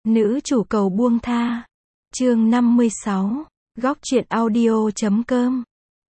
Nữ chủ cầu buông tha. Chương 56. Góc truyện audio.com.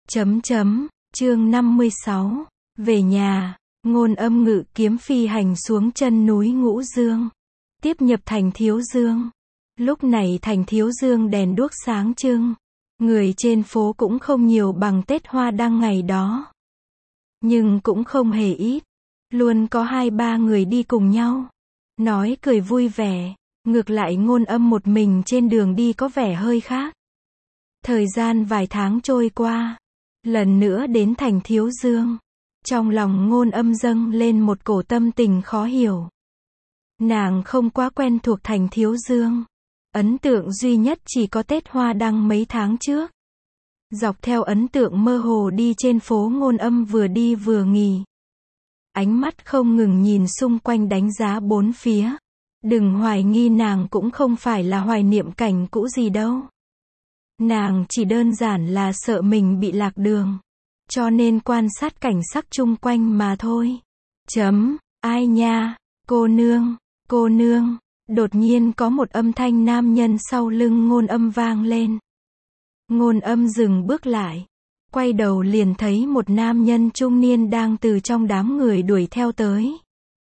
Chương 56. Về nhà, Ngôn Âm ngự kiếm phi hành xuống chân núi Ngũ Dương, tiếp nhập thành Thiếu Dương. Lúc này thành Thiếu Dương đèn đuốc sáng trưng, người trên phố cũng không nhiều bằng Tết Hoa Đăng ngày đó, nhưng cũng không hề ít, luôn có 2-3 người đi cùng nhau, nói cười vui vẻ. Ngược lại Ngôn Âm một mình trên đường đi có vẻ hơi khác. Thời gian vài tháng trôi qua, lần nữa đến thành Thiếu Dương, trong lòng Ngôn Âm dâng lên một cổ tâm tình khó hiểu. Nàng không quá quen thuộc thành Thiếu Dương, ấn tượng duy nhất chỉ có Tết Hoa Đăng mấy tháng trước. Dọc theo ấn tượng mơ hồ đi trên phố, Ngôn Âm vừa đi vừa nghỉ, ánh mắt không ngừng nhìn xung quanh đánh giá bốn phía. Đừng hoài nghi, nàng cũng không phải là hoài niệm cảnh cũ gì đâu. Nàng chỉ đơn giản là sợ mình bị lạc đường, cho nên quan sát cảnh sắc chung quanh mà thôi. Ai nha, cô nương, đột nhiên có một âm thanh nam nhân sau lưng Ngôn Âm vang lên. Ngôn Âm dừng bước lại, quay đầu liền thấy một nam nhân trung niên đang từ trong đám người đuổi theo tới.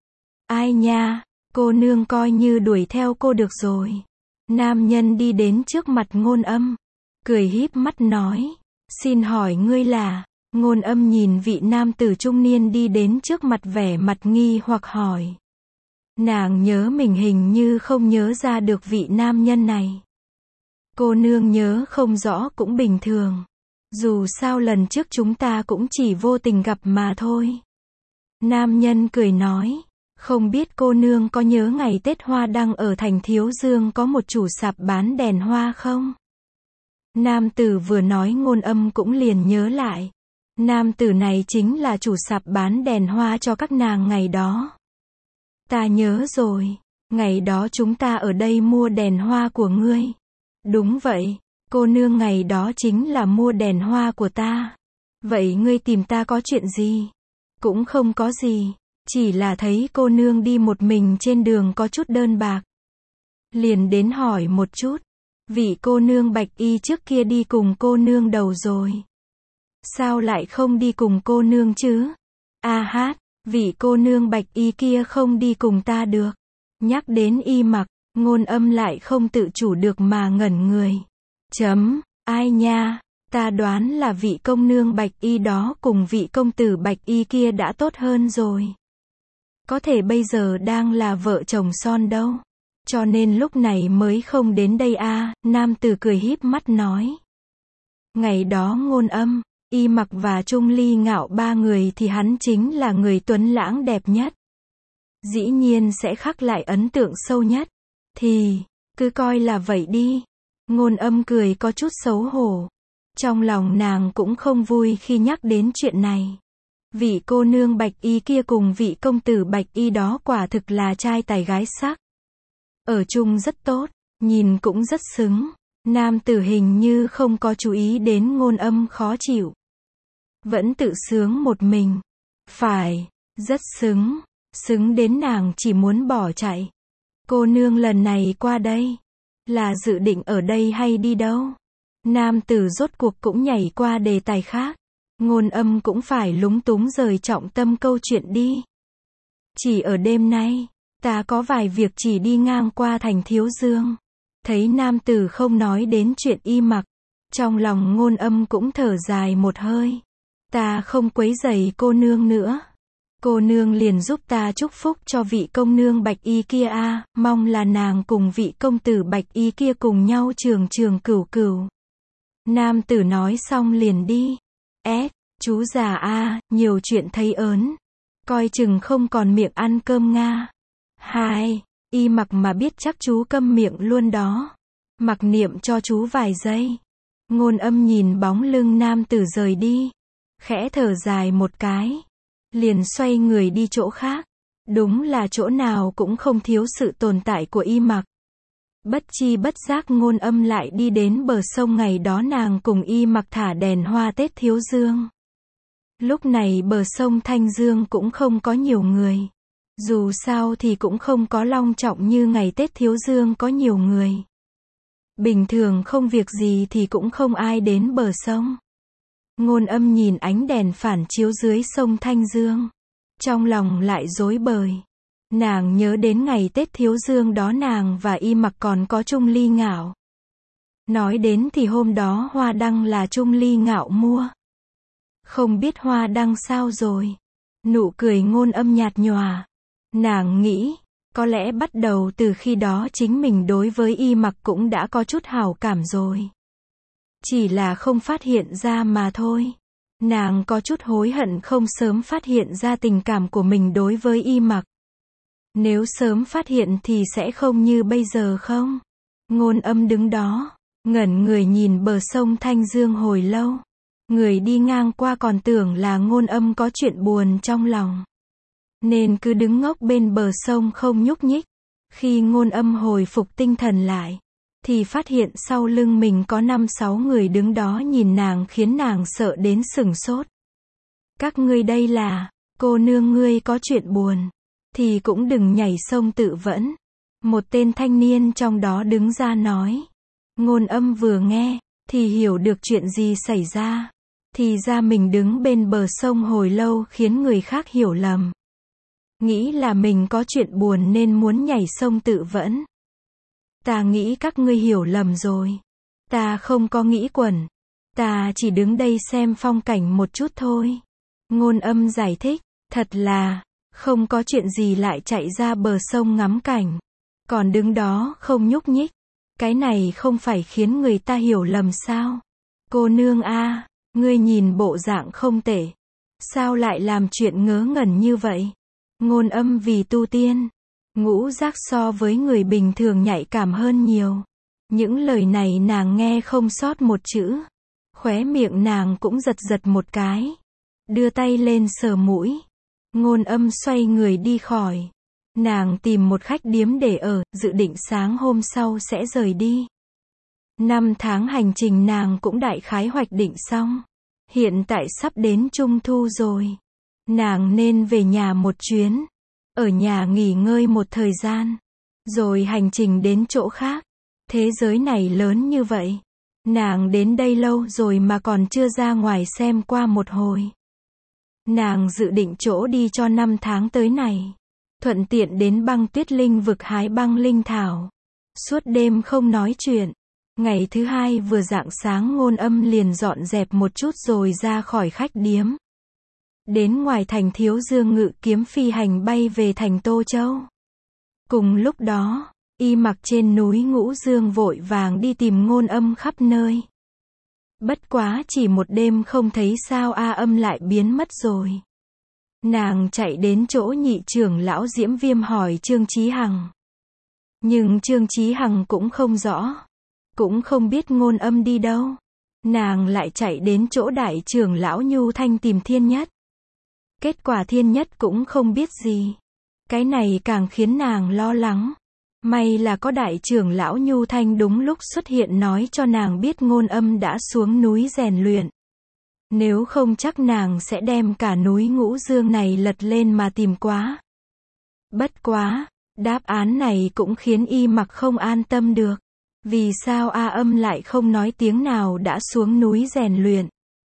Ai nha, cô nương coi như đuổi theo cô được rồi. Nam nhân đi đến trước mặt Ngôn Âm, cười híp mắt nói, xin hỏi ngươi là? Ngôn Âm nhìn vị nam tử trung niên đi đến trước mặt vẻ mặt nghi hoặc hỏi. Nàng nhớ mình hình như không nhớ ra được vị nam nhân này. Cô nương nhớ không rõ cũng bình thường. Dù sao lần trước chúng ta cũng chỉ vô tình gặp mà thôi. Nam nhân cười nói. Không biết cô nương có nhớ ngày Tết Hoa Đăng ở thành Thiếu Dương có một chủ sạp bán đèn hoa không? Nam tử vừa nói Ngôn Âm cũng liền nhớ lại. Nam tử này chính là chủ sạp bán đèn hoa cho các nàng ngày đó. Ta nhớ rồi, ngày đó chúng ta ở đây mua đèn hoa của ngươi. Đúng vậy, cô nương ngày đó chính là mua đèn hoa của ta. Vậy ngươi tìm ta có chuyện gì? Cũng không có gì. Chỉ là thấy cô nương đi một mình trên đường có chút đơn bạc. Liền đến hỏi một chút. Vị cô nương bạch y trước kia đi cùng cô nương đầu rồi. Sao lại không đi cùng cô nương chứ? Vị cô nương bạch y kia không đi cùng ta được. Nhắc đến Y Mặc, Ngôn Âm lại không tự chủ được mà ngẩn người. Ai nha, ta đoán là vị công nương bạch y đó cùng vị công tử bạch y kia đã tốt hơn rồi. Có thể bây giờ đang là vợ chồng son đâu. Cho nên lúc này mới không đến đây à, nam tử cười híp mắt nói. Ngày đó Ngôn Âm, Y Mặc và Trung Ly Ngạo ba người thì hắn chính là người tuấn lãng đẹp nhất. Dĩ nhiên sẽ khắc lại ấn tượng sâu nhất. Thì, cứ coi là vậy đi. Ngôn Âm cười có chút xấu hổ. Trong lòng nàng cũng không vui khi nhắc đến chuyện này. Vị cô nương bạch y kia cùng vị công tử bạch y đó quả thực là trai tài gái sắc. Ở chung rất tốt, nhìn cũng rất xứng. Nam tử hình như không có chú ý đến Ngôn Âm khó chịu. Vẫn tự sướng một mình. Phải, rất xứng. Xứng đến nàng chỉ muốn bỏ chạy. Cô nương lần này qua đây, là dự định ở đây hay đi đâu? Nam tử rốt cuộc cũng nhảy qua đề tài khác. Ngôn Âm cũng phải lúng túng rời trọng tâm câu chuyện đi. Chỉ ở đêm nay, ta có vài việc chỉ đi ngang qua thành Thiếu Dương. Thấy nam tử không nói đến chuyện Y Mặc, trong lòng Ngôn Âm cũng thở dài một hơi. Ta không quấy rầy cô nương nữa. Cô nương liền giúp ta chúc phúc cho vị công nương bạch y kia a, mong là nàng cùng vị công tử bạch y kia cùng nhau trường trường cửu cửu. Nam tử nói xong liền đi. Chú già a, nhiều chuyện thấy ớn. Coi chừng không còn miệng ăn cơm Nga. Y Mặc mà biết chắc chú câm miệng luôn đó. Mặc niệm cho chú vài giây. Ngôn Âm nhìn bóng lưng nam tử rời đi, khẽ thở dài một cái, liền xoay người đi chỗ khác. Đúng là chỗ nào cũng không thiếu sự tồn tại của Y Mặc. Bất chi bất giác Ngôn Âm lại đi đến bờ sông ngày đó nàng cùng Y Mặc thả đèn hoa Tết Thiếu Dương. Lúc này bờ sông Thanh Dương cũng không có nhiều người. Dù sao thì cũng không có long trọng như ngày Tết Thiếu Dương có nhiều người. Bình thường không việc gì thì cũng không ai đến bờ sông. Ngôn Âm nhìn ánh đèn phản chiếu dưới sông Thanh Dương. Trong lòng lại rối bời. Nàng nhớ đến ngày Tết Thiếu Dương đó nàng và Y Mặc còn có Trung Ly Ngạo. Nói đến thì hôm đó hoa đăng là Trung Ly Ngạo mua. Không biết hoa đăng sao rồi. Nụ cười Ngôn Âm nhạt nhòa. Nàng nghĩ, có lẽ bắt đầu từ khi đó chính mình đối với Y Mặc cũng đã có chút hảo cảm rồi. Chỉ là không phát hiện ra mà thôi. Nàng có chút hối hận không sớm phát hiện ra tình cảm của mình đối với Y Mặc. Nếu sớm phát hiện thì sẽ không như bây giờ không? Ngôn Âm đứng đó, ngẩn người nhìn bờ sông Thanh Dương hồi lâu. Người đi ngang qua còn tưởng là Ngôn Âm có chuyện buồn trong lòng. Nên cứ đứng ngốc bên bờ sông không nhúc nhích. Khi Ngôn Âm hồi phục tinh thần lại, thì phát hiện sau lưng mình có 5-6 người đứng đó nhìn nàng khiến nàng sợ đến sửng sốt. Các ngươi đây là, cô nương ngươi có chuyện buồn, thì cũng đừng nhảy sông tự vẫn. Một tên thanh niên trong đó đứng ra nói. Ngôn Âm vừa nghe, thì hiểu được chuyện gì xảy ra. Thì ra mình đứng bên bờ sông hồi lâu khiến người khác hiểu lầm. Nghĩ là mình có chuyện buồn nên muốn nhảy sông tự vẫn. Ta nghĩ các ngươi hiểu lầm rồi. Ta không có nghĩ quẩn. Ta chỉ đứng đây xem phong cảnh một chút thôi. Ngôn Âm giải thích, thật là, không có chuyện gì lại chạy ra bờ sông ngắm cảnh. Còn đứng đó không nhúc nhích. Cái này không phải khiến người ta hiểu lầm sao? Cô nương a, ngươi nhìn bộ dạng không tệ. Sao lại làm chuyện ngớ ngẩn như vậy? Ngôn Âm vì tu tiên, ngũ giác so với người bình thường nhạy cảm hơn nhiều. Những lời này nàng nghe không sót một chữ. Khóe miệng nàng cũng giật giật một cái. Đưa tay lên sờ mũi. Ngôn Âm xoay người đi khỏi. Nàng tìm một khách điếm để ở, dự định sáng hôm sau sẽ rời đi. 5 tháng hành trình nàng cũng đại khái hoạch định xong. Hiện tại sắp đến Trung Thu rồi. Nàng nên về nhà một chuyến. Ở nhà nghỉ ngơi một thời gian. Rồi hành trình đến chỗ khác. Thế giới này lớn như vậy. Nàng đến đây lâu rồi mà còn chưa ra ngoài xem qua một hồi. Nàng dự định chỗ đi cho 5 tháng tới này. Thuận tiện đến Băng Tuyết Linh vực hái băng linh thảo. Suốt đêm không nói chuyện. Ngày thứ hai vừa rạng sáng Ngôn Âm liền dọn dẹp một chút rồi ra khỏi khách điếm. Đến ngoài thành Thiếu Dương ngự kiếm phi hành bay về thành Tô Châu. Cùng lúc đó, Y Mặc trên núi Ngũ Dương vội vàng đi tìm Ngôn Âm khắp nơi. Bất quá chỉ một đêm không thấy sao A Âm lại biến mất rồi. Nàng chạy đến chỗ nhị trưởng lão Diễm Viêm hỏi Trương Chí Hằng. Nhưng Trương Chí Hằng cũng không rõ. Cũng không biết Ngôn Âm đi đâu. Nàng lại chạy đến chỗ đại trưởng lão Nhu Thanh tìm Thiên Nhất. Kết quả Thiên Nhất cũng không biết gì. Cái này càng khiến nàng lo lắng. May là có đại trưởng lão Nhu Thanh đúng lúc xuất hiện nói cho nàng biết Ngôn Âm đã xuống núi rèn luyện. Nếu không chắc nàng sẽ đem cả núi Ngũ Dương này lật lên mà tìm quá. Bất quá, đáp án này cũng khiến Y Mặc không an tâm được. Vì sao A Âm lại không nói tiếng nào đã xuống núi rèn luyện?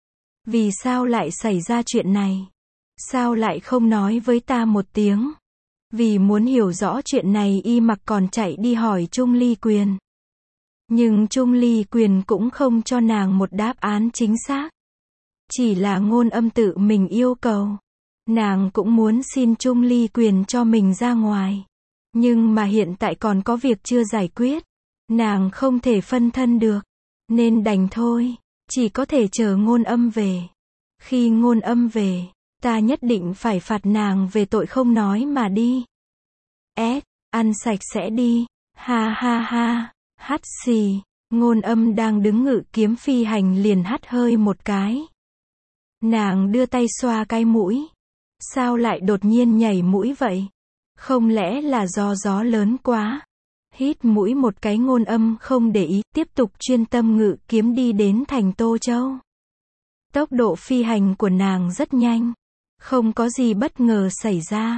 Vì sao lại xảy ra chuyện này? Sao lại không nói với ta một tiếng? Vì muốn hiểu rõ chuyện này Y Mặc còn chạy đi hỏi Trung Ly Quyền. Nhưng Trung Ly Quyền cũng không cho nàng một đáp án chính xác. Chỉ là Ngôn Âm tự mình yêu cầu. Nàng cũng muốn xin Trung Ly Quyền cho mình ra ngoài. Nhưng mà hiện tại còn có việc chưa giải quyết. Nàng không thể phân thân được. Nên đành thôi. Chỉ có thể chờ Ngôn Âm về. Khi Ngôn Âm về, ta nhất định phải phạt nàng về tội không nói mà đi. Ăn sạch sẽ đi. Ha ha ha. Hắt xì. Ngôn Âm đang đứng ngự kiếm phi hành liền hắt hơi một cái. Nàng đưa tay xoa cái mũi. Sao lại đột nhiên nhảy mũi vậy? Không lẽ là do gió lớn quá? Hít mũi một cái Ngôn Âm không để ý, tiếp tục chuyên tâm ngự kiếm đi đến thành Tô Châu. Tốc độ phi hành của nàng rất nhanh. Không có gì bất ngờ xảy ra.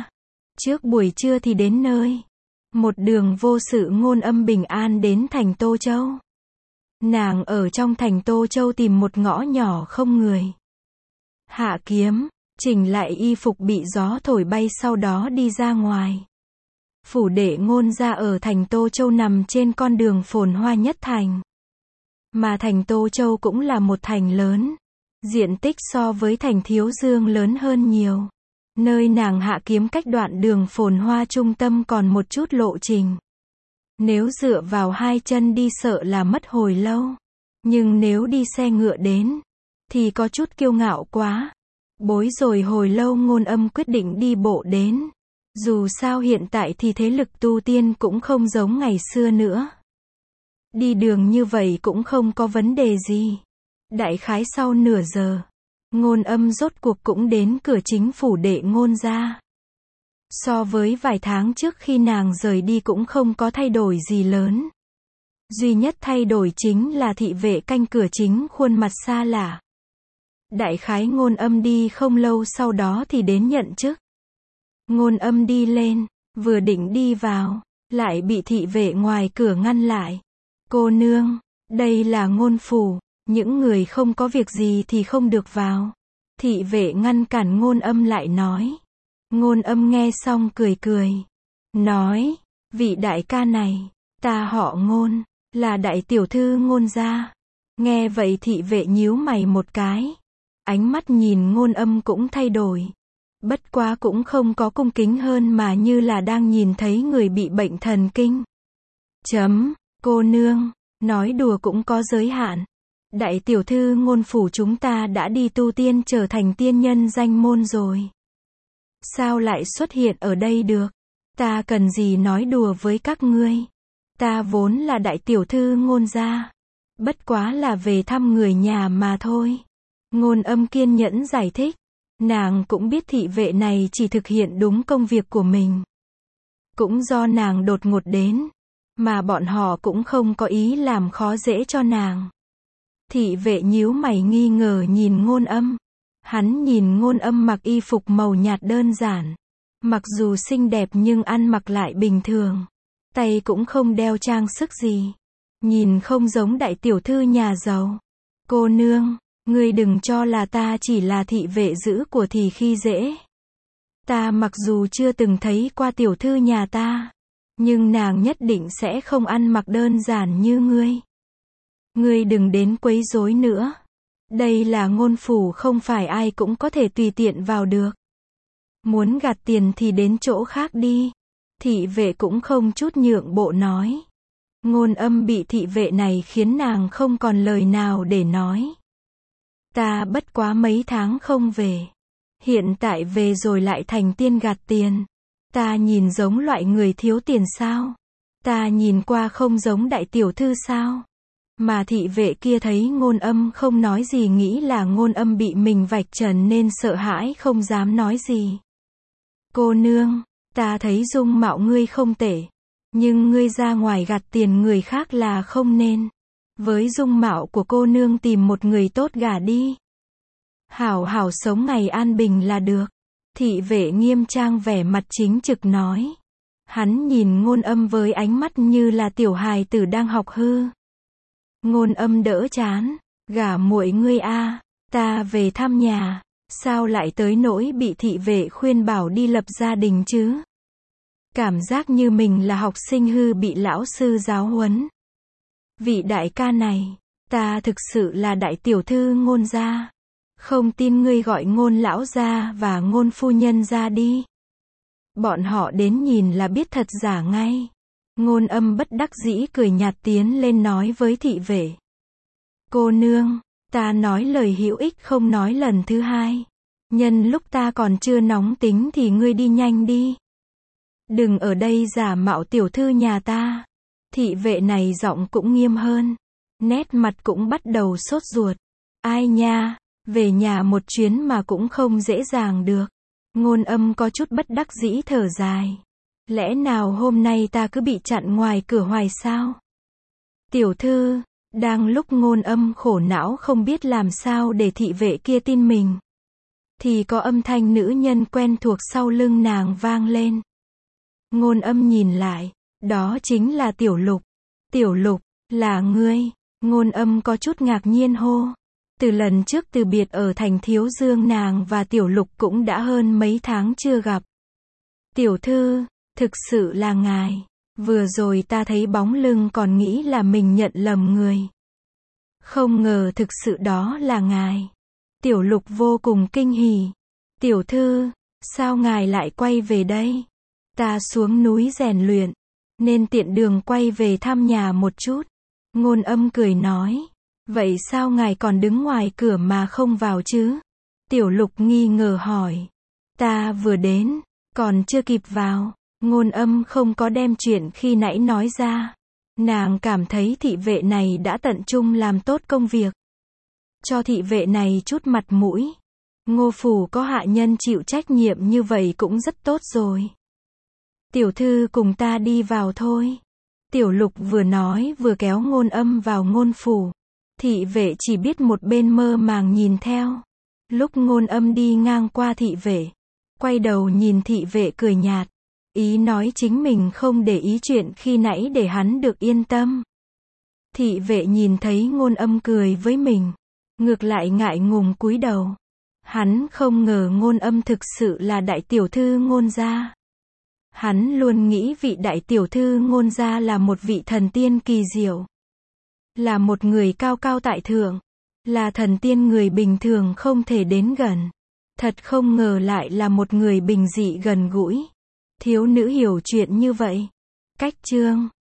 Trước buổi trưa thì đến nơi. Một đường vô sự Ngôn Âm bình an đến thành Tô Châu. Nàng ở trong thành Tô Châu tìm một ngõ nhỏ không người. Hạ kiếm, chỉnh lại y phục bị gió thổi bay sau đó đi ra ngoài. Phủ đệ Ngôn gia ở thành Tô Châu nằm trên con đường phồn hoa nhất thành. Mà thành Tô Châu cũng là một thành lớn. Diện tích so với thành Thiếu Dương lớn hơn nhiều. Nơi nàng hạ kiếm cách đoạn đường phồn hoa trung tâm còn một chút lộ trình. Nếu dựa vào hai chân đi sợ là mất hồi lâu. Nhưng nếu đi xe ngựa đến, thì có chút kiêu ngạo quá. Bối rồi hồi lâu Ngôn Âm quyết định đi bộ đến. Dù sao hiện tại thì thế lực tu tiên cũng không giống ngày xưa nữa. Đi đường như vậy cũng không có vấn đề gì. Đại khái sau nửa giờ, Ngôn Âm rốt cuộc cũng đến cửa chính phủ đệ Ngôn gia. So với vài tháng trước khi nàng rời đi cũng không có thay đổi gì lớn. Duy nhất thay đổi chính là thị vệ canh cửa chính khuôn mặt xa lạ. Đại khái Ngôn Âm đi không lâu sau đó thì đến nhận chức. Ngôn Âm đi lên, vừa định đi vào, lại bị thị vệ ngoài cửa ngăn lại. Cô nương, đây là Ngôn phủ, những người không có việc gì thì không được vào. Thị vệ ngăn cản Ngôn Âm lại nói. Ngôn Âm nghe xong cười cười. Nói, vị đại ca này, ta họ Ngôn, là đại tiểu thư Ngôn gia. Nghe vậy thị vệ nhíu mày một cái. Ánh mắt nhìn Ngôn Âm cũng thay đổi. Bất quá cũng không có cung kính hơn mà như là đang nhìn thấy người bị bệnh thần kinh. Cô nương, nói đùa cũng có giới hạn. Đại tiểu thư Ngôn phủ chúng ta đã đi tu tiên trở thành tiên nhân danh môn rồi. Sao lại xuất hiện ở đây được? Ta cần gì nói đùa với các ngươi? Ta vốn là đại tiểu thư Ngôn gia. Bất quá là về thăm người nhà mà thôi. Ngôn Âm kiên nhẫn giải thích. Nàng cũng biết thị vệ này chỉ thực hiện đúng công việc của mình. Cũng do nàng đột ngột đến, mà bọn họ cũng không có ý làm khó dễ cho nàng. Thị vệ nhíu mày nghi ngờ nhìn Ngôn Âm. Hắn nhìn Ngôn Âm mặc y phục màu nhạt đơn giản. Mặc dù xinh đẹp nhưng ăn mặc lại bình thường. Tay cũng không đeo trang sức gì. Nhìn không giống đại tiểu thư nhà giàu. Cô nương, ngươi đừng cho là ta chỉ là thị vệ giữ của thì khi dễ. Ta mặc dù chưa từng thấy qua tiểu thư nhà ta, nhưng nàng nhất định sẽ không ăn mặc đơn giản như ngươi. Ngươi đừng đến quấy rối nữa. Đây là Ngôn phủ không phải ai cũng có thể tùy tiện vào được. Muốn gạt tiền thì đến chỗ khác đi. Thị vệ cũng không chút nhượng bộ nói. Ngôn Âm bị thị vệ này khiến nàng không còn lời nào để nói. Ta bất quá mấy tháng không về. Hiện tại về rồi lại thành tiên gạt tiền. Ta nhìn giống loại người thiếu tiền sao? Ta nhìn qua không giống đại tiểu thư sao? Mà thị vệ kia thấy Ngôn Âm không nói gì nghĩ là Ngôn Âm bị mình vạch trần nên sợ hãi không dám nói gì. Cô nương, ta thấy dung mạo ngươi không tệ. Nhưng ngươi ra ngoài gạt tiền người khác là không nên. Với dung mạo của cô nương tìm một người tốt gả đi. Hảo hảo sống ngày an bình là được. Thị vệ nghiêm trang vẻ mặt chính trực nói. Hắn nhìn Ngôn Âm với ánh mắt như là tiểu hài tử đang học hư. Ngôn Âm đỡ chán. Gả muội ngươi a, ta về thăm nhà. Sao lại tới nỗi bị thị vệ khuyên bảo đi lập gia đình chứ? Cảm giác như mình là học sinh hư bị lão sư giáo huấn. Vị đại ca này, ta thực sự là đại tiểu thư Ngôn gia. Không tin ngươi gọi Ngôn lão gia và Ngôn phu nhân ra đi. Bọn họ đến nhìn là biết thật giả ngay. Ngôn Âm bất đắc dĩ cười nhạt tiến lên nói với thị vệ. Cô nương, ta nói lời hữu ích không nói lần thứ hai. Nhân lúc ta còn chưa nóng tính thì ngươi đi nhanh đi. Đừng ở đây giả mạo tiểu thư nhà ta. Thị vệ này giọng cũng nghiêm hơn. Nét mặt cũng bắt đầu sốt ruột. Ai nha, về nhà một chuyến mà cũng không dễ dàng được. Ngôn Âm có chút bất đắc dĩ thở dài. Lẽ nào hôm nay ta cứ bị chặn ngoài cửa hoài sao? Tiểu thư, đang lúc Ngôn Âm khổ não không biết làm sao để thị vệ kia tin mình. thì có âm thanh nữ nhân quen thuộc sau lưng nàng vang lên. Ngôn Âm nhìn lại, đó chính là Tiểu Lục. Tiểu Lục, là ngươi? Ngôn Âm có chút ngạc nhiên hô. Từ lần trước từ biệt ở thành Thiếu Dương nàng và Tiểu Lục cũng đã hơn mấy tháng chưa gặp. Tiểu thư, thực sự là ngài. Vừa rồi ta thấy bóng lưng còn nghĩ là mình nhận lầm người. Không ngờ thực sự đó là ngài. Tiểu Lục vô cùng kinh hỉ. Tiểu thư, sao ngài lại quay về đây? Ta xuống núi rèn luyện, nên tiện đường quay về thăm nhà một chút. Ngôn Âm cười nói. Vậy sao ngài còn đứng ngoài cửa mà không vào chứ? Tiểu Lục nghi ngờ hỏi. Ta vừa đến, còn chưa kịp vào. Ngôn Âm không có đem chuyện khi nãy nói ra. Nàng cảm thấy thị vệ này đã tận trung làm tốt công việc. Cho thị vệ này chút mặt mũi. Ngô phủ có hạ nhân chịu trách nhiệm như vậy cũng rất tốt rồi. Tiểu thư cùng ta đi vào thôi. Tiểu Lục vừa nói vừa kéo Ngôn Âm vào Ngôn phủ. Thị vệ chỉ biết một bên mơ màng nhìn theo. Lúc Ngôn Âm đi ngang qua thị vệ, quay đầu nhìn thị vệ cười nhạt. Ý nói chính mình không để ý chuyện khi nãy để hắn được yên tâm. Thị vệ nhìn thấy Ngôn Âm cười với mình, ngược lại ngại ngùng cúi đầu. Hắn không ngờ Ngôn Âm thực sự là đại tiểu thư Ngôn gia. Hắn luôn nghĩ vị đại tiểu thư Ngôn gia là một vị thần tiên kỳ diệu. Là một người cao cao tại thượng. Là thần tiên người bình thường không thể đến gần. Thật không ngờ lại là một người bình dị gần gũi. Thiếu nữ hiểu chuyện như vậy. Cách chương